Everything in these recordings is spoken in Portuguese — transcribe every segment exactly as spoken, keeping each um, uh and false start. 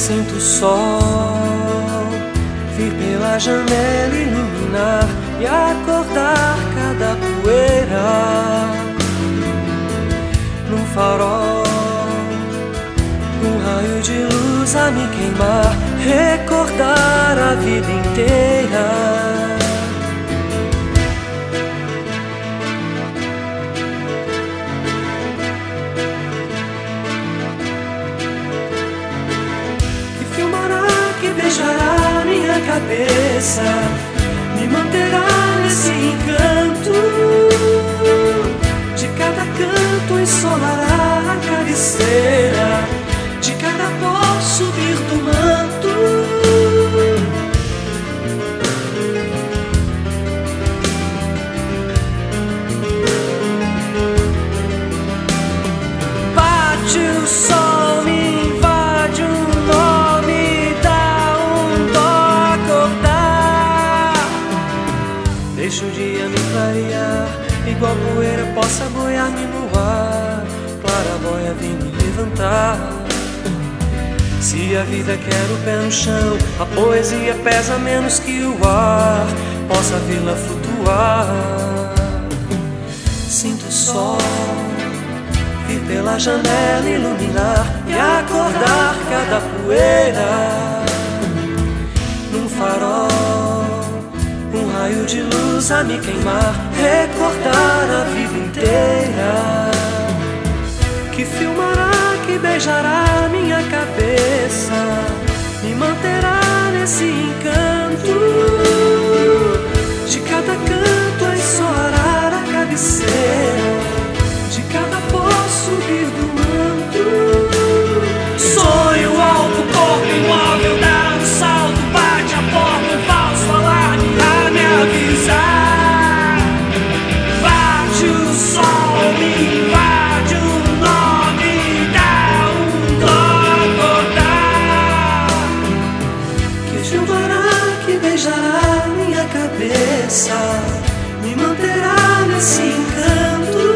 Sinto o sol vir pela janela iluminar e acordar cada poeira num farol, um raio de luz a me queimar, recordar a vida inteira. Beijará minha cabeça, me manterá nesse encanto. De cada canto ensolará a cabeceira, de cada pó subir do manto. Bate o sol, me invade um nó, me dá um dó acordar. Deixa o dia me clarear, igual poeira possa boiar-me no ar. Claraboia vem me levantar. Se a vida quer o pé no chão, a poesia pesa menos que o ar, possa vê-la flutuar. Sinto o sol vir pela janela iluminar e acordar cada poeira num farol, um raio de luz a me queimar, recordar a vida inteira, que filmará, que beijará minha cabeça, me manterá nesse encanto. De cada canto a ensolar a cabeceira, de cada pó subir do manto. Sonho alto, corpo imóvel, dá um salto, bate a porta, um falso alarme a me avisar. Bate o sol, me invade um nó, me dá um dó acordar. Que filmará, que beijará minha cabeça, me manterá nesse encanto.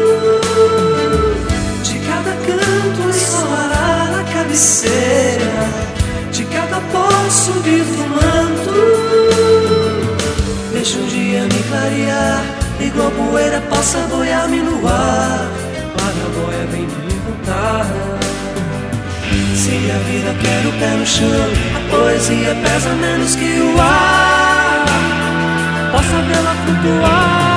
De cada canto ensolará a cabeceira, de cada pó subir do manto. Deixa o dia me clarear, igual poeira possa boiar-me no ar. Claraboia vem me levantar. Se a vida quer o pé no chão, a poesia pesa menos que o ar, possa vê-la flutuar.